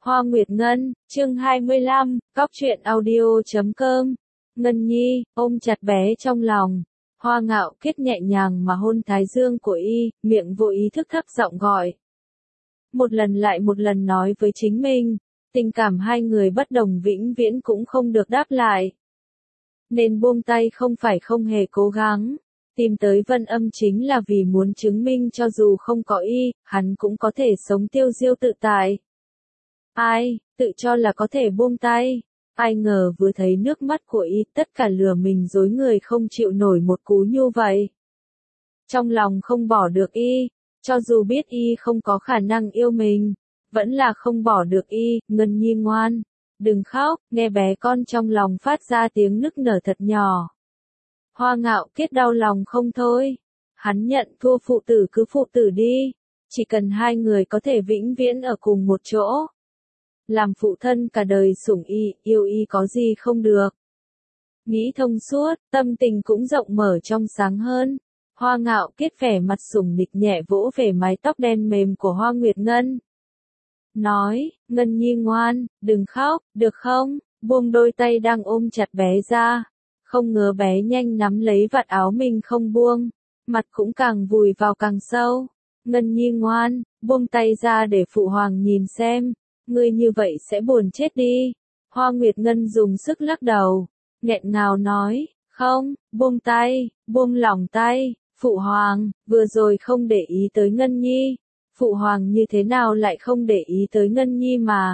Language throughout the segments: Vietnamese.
Hoa Nguyệt Ngân, chương 25, Cóc truyện audio.com. Ngân Nhi, ôm chặt bé trong lòng. Hoa Ngạo Kiết nhẹ nhàng mà hôn thái dương của y, miệng vô ý thức thấp giọng gọi. Một lần lại một lần nói với chính mình, tình cảm hai người bất đồng vĩnh viễn cũng không được đáp lại. Nên buông tay không phải không hề cố gắng. Tìm tới Vân Âm chính là vì muốn chứng minh cho dù không có y, hắn cũng có thể sống tiêu diêu tự tại. Ai, tự cho là có thể buông tay. Ai ngờ vừa thấy nước mắt của y tất cả lừa mình dối người không chịu nổi một cú như vậy. Trong lòng không bỏ được y, cho dù biết y không có khả năng yêu mình, vẫn là không bỏ được y. Ngân Nhi ngoan, đừng khóc, nghe bé con trong lòng phát ra tiếng nức nở thật nhỏ. Hoa Ngạo Kiết đau lòng không thôi. Hắn nhận thua, phụ tử cứ phụ tử đi. Chỉ cần hai người có thể vĩnh viễn ở cùng một chỗ. Làm phụ thân cả đời sủng y, yêu y có gì không được. Nghĩ thông suốt, tâm tình cũng rộng mở trong sáng hơn. Hoa Ngạo Kiết vẻ mặt sủng nịch nhẹ vỗ về mái tóc đen mềm của Hoa Nguyệt Ngân. Nói, Ngân Nhi ngoan, đừng khóc, được không? Buông đôi tay đang ôm chặt bé ra. Không ngờ bé nhanh nắm lấy vạt áo mình không buông. Mặt cũng càng vùi vào càng sâu. Ngân Nhi ngoan, buông tay ra để phụ hoàng nhìn xem. Ngươi như vậy sẽ buồn chết đi. Hoa Nguyệt Ngân dùng sức lắc đầu. Nghẹn ngào nói, không, buông tay, buông lỏng tay. Phụ hoàng, vừa rồi không để ý tới Ngân Nhi. Phụ hoàng như thế nào lại không để ý tới Ngân Nhi mà.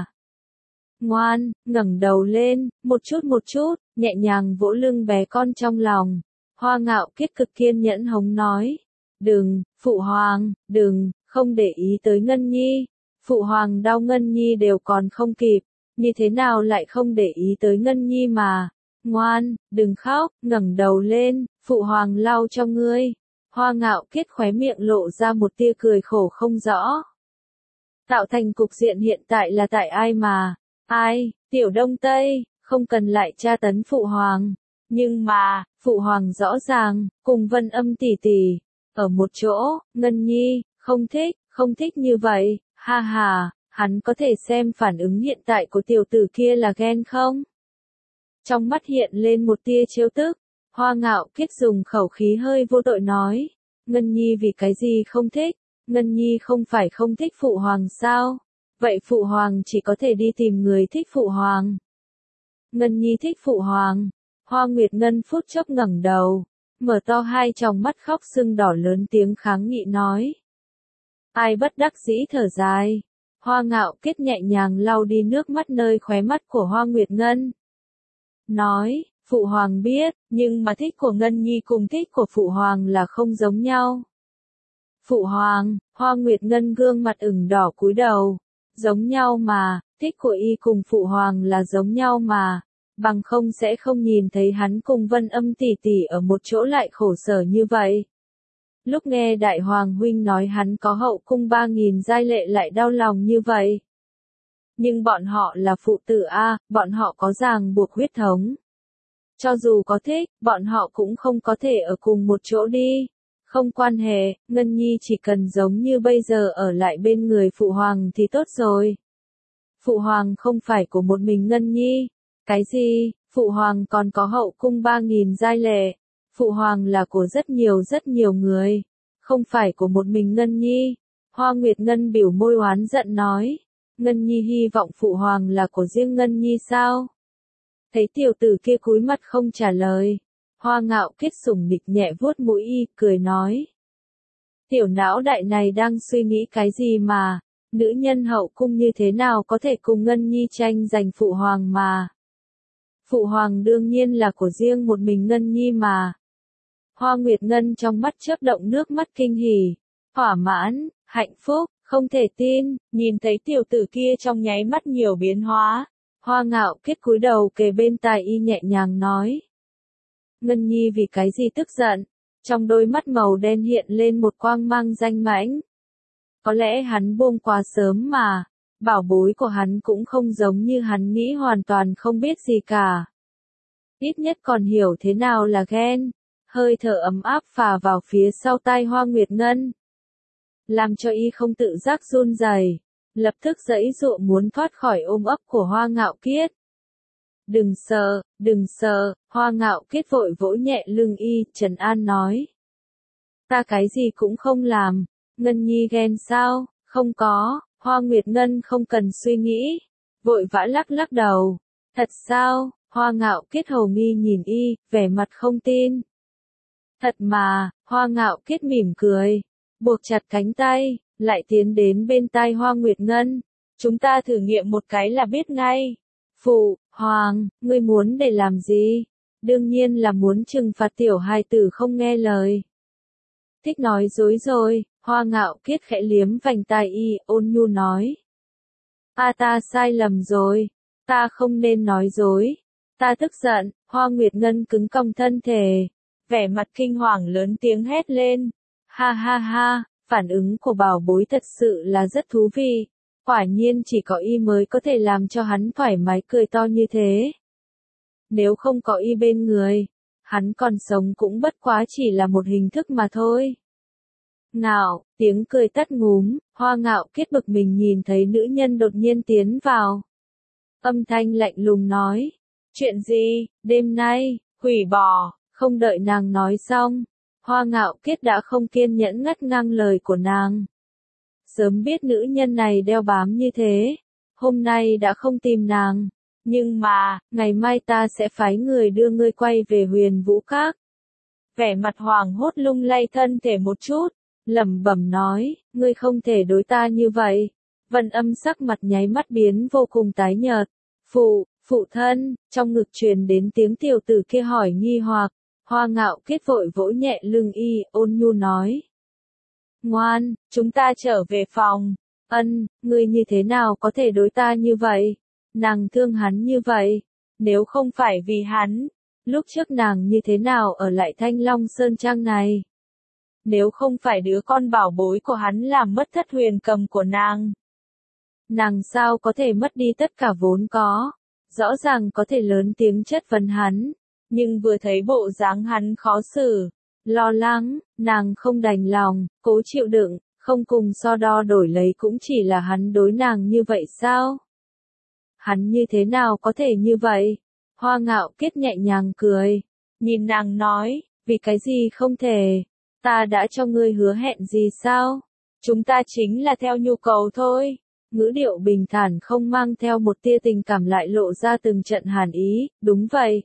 Ngoan, ngẩng đầu lên, một chút, nhẹ nhàng vỗ lưng bé con trong lòng. Hoa Ngạo Kiết cực kiên nhẫn hống nói. Đừng, phụ hoàng, đừng, không để ý tới Ngân Nhi. Phụ hoàng đau Ngân Nhi đều còn không kịp, như thế nào lại không để ý tới Ngân Nhi mà. Ngoan, đừng khóc, ngẩng đầu lên, phụ hoàng lau cho ngươi. Hoa Ngạo Kiết khóe miệng lộ ra một tia cười khổ không rõ. Tạo thành cục diện hiện tại là tại ai mà? Ai, Tiểu Đông Tây, không cần lại tra tấn phụ hoàng. Nhưng mà, phụ hoàng rõ ràng, cùng Vân Âm tỷ tỷ, ở một chỗ. Ngân Nhi, không thích như vậy. Ha ha, hắn có thể xem phản ứng hiện tại của tiểu tử kia là ghen không? Trong mắt hiện lên một tia trêu tức. Hoa Ngạo Kiết dùng khẩu khí hơi vô tội nói. Ngân Nhi vì cái gì không thích? Ngân Nhi không phải không thích phụ hoàng sao? Vậy phụ hoàng chỉ có thể đi tìm người thích phụ hoàng. Ngân Nhi thích phụ hoàng. Hoa Nguyệt Ngân phút chốc ngẩng đầu, mở to hai tròng mắt khóc sưng đỏ lớn tiếng kháng nghị nói. Ai bất đắc dĩ thở dài. Hoa Ngạo Kiết nhẹ nhàng lau đi nước mắt nơi khóe mắt của Hoa Nguyệt Ngân. Nói, phụ hoàng biết, nhưng mà thích của Ngân Nhi cùng thích của phụ hoàng là không giống nhau. Phụ hoàng, Hoa Nguyệt Ngân gương mặt ửng đỏ cúi đầu. Giống nhau mà, thích của y cùng phụ hoàng là giống nhau mà. Bằng không sẽ không nhìn thấy hắn cùng Vân Âm tỷ tỷ ở một chỗ lại khổ sở như vậy. Lúc nghe Đại Hoàng huynh nói hắn có hậu cung 3.000 giai lệ lại đau lòng như vậy. Nhưng bọn họ là phụ tử a, bọn họ có ràng buộc huyết thống. Cho dù có thích, bọn họ cũng không có thể ở cùng một chỗ đi. Không quan hệ, Ngân Nhi chỉ cần giống như bây giờ ở lại bên người phụ hoàng thì tốt rồi. Phụ hoàng không phải của một mình Ngân Nhi. Cái gì, phụ hoàng còn có hậu cung 3.000 giai lệ. Phụ hoàng là của rất nhiều người. Không phải của một mình Ngân Nhi. Hoa Nguyệt Ngân biểu môi oán giận nói. Ngân Nhi hy vọng phụ hoàng là của riêng Ngân Nhi sao? Thấy tiểu tử kia cúi mặt không trả lời. Hoa Ngạo Kiết sủng nịch nhẹ vuốt mũi y, cười nói. Tiểu não đại này đang suy nghĩ cái gì mà, nữ nhân hậu cung như thế nào có thể cùng Ngân Nhi tranh giành phụ hoàng mà. Phụ hoàng đương nhiên là của riêng một mình Ngân Nhi mà. Hoa Nguyệt Ngân trong mắt chớp động nước mắt kinh hỉ, thỏa mãn, hạnh phúc, không thể tin, nhìn thấy tiểu tử kia trong nháy mắt nhiều biến hóa. Hoa Ngạo Kiết cúi đầu kề bên tai y nhẹ nhàng nói. Ngân Nhi vì cái gì tức giận? Trong đôi mắt màu đen hiện lên một quang mang danh mãnh. Có lẽ hắn buông quá sớm mà, bảo bối của hắn cũng không giống như hắn nghĩ hoàn toàn không biết gì cả. Ít nhất còn hiểu thế nào là ghen. Hơi thở ấm áp phả vào phía sau tai Hoa Nguyệt Ngân. Làm cho y không tự giác run rẩy. lập tức giãy giụa muốn thoát khỏi ôm ấp của Hoa Ngạo Kiết. Đừng sợ, Hoa Ngạo Kiết vội vỗ nhẹ lưng y, trấn an nói. Ta cái gì cũng không làm, Ngân Nhi ghen sao, không có, Hoa Nguyệt Ngân không cần suy nghĩ, vội vã lắc lắc đầu. Thật sao, Hoa Ngạo Kiết hầu nghi nhìn y, vẻ mặt không tin. Thật mà, Hoa Ngạo Kiết mỉm cười, buộc chặt cánh tay, lại tiến đến bên tai Hoa Nguyệt Ngân. Chúng ta thử nghiệm một cái là biết ngay. Phụ, Hoàng, ngươi muốn để làm gì? Đương nhiên là muốn trừng phạt tiểu hài tử không nghe lời. Thích nói dối rồi, Hoa Ngạo Kiết khẽ liếm vành tai y, ôn nhu nói. Ta sai lầm rồi, ta không nên nói dối. Ta tức giận, Hoa Nguyệt Ngân cứng cong thân thể, vẻ mặt kinh hoàng lớn tiếng hét lên. Ha ha ha, phản ứng của bảo bối thật sự là rất thú vị. Quả nhiên chỉ có y mới có thể làm cho hắn thoải mái cười to như thế. Nếu không có y bên người, hắn còn sống cũng bất quá chỉ là một hình thức mà thôi. Ngạo, tiếng cười tắt ngúm, Hoa Ngạo Kiết bực mình nhìn thấy nữ nhân đột nhiên tiến vào. Âm thanh lạnh lùng nói, chuyện gì, đêm nay, hủy bỏ, không đợi nàng nói xong. Hoa Ngạo Kiết đã không kiên nhẫn ngắt ngang lời của nàng. Sớm biết nữ nhân này đeo bám như thế, hôm nay đã không tìm nàng. Nhưng mà, ngày mai ta sẽ phái người đưa ngươi quay về Huyền Vũ Các. Vẻ mặt hoảng hốt lung lay thân thể một chút, lẩm bẩm nói, ngươi không thể đối ta như vậy. Vân Âm sắc mặt nháy mắt biến vô cùng tái nhợt. Phụ thân, trong ngực truyền đến tiếng tiểu tử kia hỏi nghi hoặc. Hoa Ngạo Kiết vội vỗ nhẹ lưng y, ôn nhu nói. Ngoan, chúng ta trở về phòng. Ngươi như thế nào có thể đối ta như vậy? Nàng thương hắn như vậy. Nếu không phải vì hắn, lúc trước nàng như thế nào ở lại Thanh Long Sơn Trang này? Nếu không phải đứa con bảo bối của hắn làm mất thất huyền cầm của nàng sao có thể mất đi tất cả vốn có? Rõ ràng có thể lớn tiếng chất vấn hắn, nhưng vừa thấy bộ dáng hắn khó xử, lo lắng, nàng không đành lòng, cố chịu đựng, không cùng so đo đổi lấy cũng chỉ là hắn đối nàng như vậy sao? Hắn như thế nào có thể như vậy? Hoa Ngạo Kiết nhẹ nhàng cười, nhìn nàng nói, vì cái gì không thể? Ta đã cho ngươi hứa hẹn gì sao? Chúng ta chính là theo nhu cầu thôi. Ngữ điệu bình thản không mang theo một tia tình cảm lại lộ ra từng trận hàn ý, đúng vậy.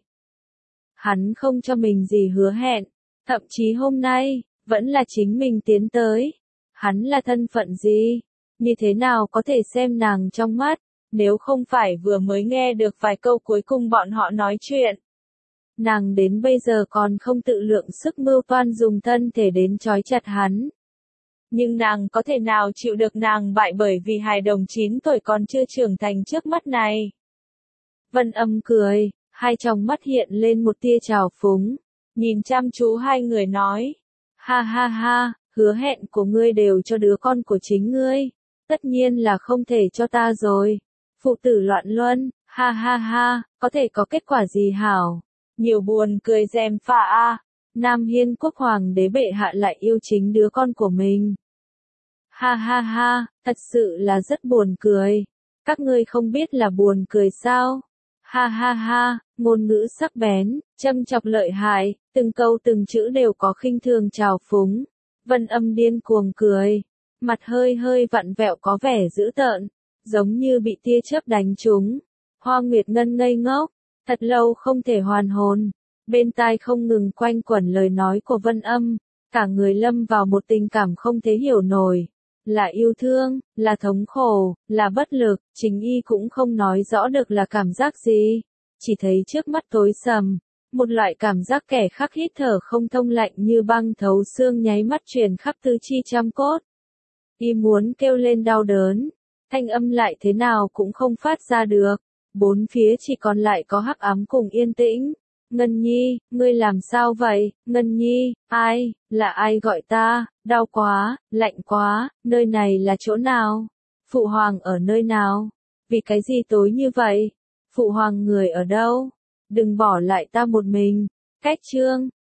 Hắn không cho mình gì hứa hẹn, thậm chí hôm nay, vẫn là chính mình tiến tới. Hắn là thân phận gì? Như thế nào có thể xem nàng trong mắt, nếu không phải vừa mới nghe được vài câu cuối cùng bọn họ nói chuyện. Nàng đến bây giờ còn không tự lượng sức mưu toan dùng thân thể đến trói chặt hắn. Nhưng nàng có thể nào chịu được nàng bại bởi vì hài đồng 9 tuổi còn chưa trưởng thành trước mắt này? Vân Âm cười, hai tròng mắt hiện lên một tia trào phúng, nhìn chăm chú hai người nói. Ha ha ha, hứa hẹn của ngươi đều cho đứa con của chính ngươi, tất nhiên là không thể cho ta rồi. Phụ tử loạn luân, ha ha ha, có thể có kết quả gì hảo? Nhiều buồn cười dèm pha a. Nam Hiên Quốc Hoàng đế bệ hạ lại yêu chính đứa con của mình. Ha ha ha, thật sự là rất buồn cười. Các ngươi không biết là buồn cười sao? Ha ha ha, ngôn ngữ sắc bén, châm chọc lợi hại, từng câu từng chữ đều có khinh thường trào phúng. Vân Âm điên cuồng cười, mặt hơi hơi vặn vẹo có vẻ dữ tợn, giống như bị tia chớp đánh trúng. Hoa Nguyệt Ngân ngây ngốc, thật lâu không thể hoàn hồn. Bên tai không ngừng quanh quẩn lời nói của Vân Âm, cả người lâm vào một tình cảm không thể hiểu nổi. Là yêu thương, là thống khổ, là bất lực, chính y cũng không nói rõ được là cảm giác gì. Chỉ thấy trước mắt tối sầm, một loại cảm giác kẻ khắc hít thở không thông lạnh như băng thấu xương nháy mắt truyền khắp tứ chi trăm cốt. Y muốn kêu lên đau đớn, thanh âm lại thế nào cũng không phát ra được. Bốn phía chỉ còn lại có hắc ám cùng yên tĩnh. Ngân Nhi, ngươi làm sao vậy? Ngân Nhi, là ai gọi ta? Đau quá, lạnh quá, nơi này là chỗ nào? Phụ hoàng ở nơi nào? Vì cái gì tối như vậy? Phụ hoàng người ở đâu? Đừng bỏ lại ta một mình. Cách chương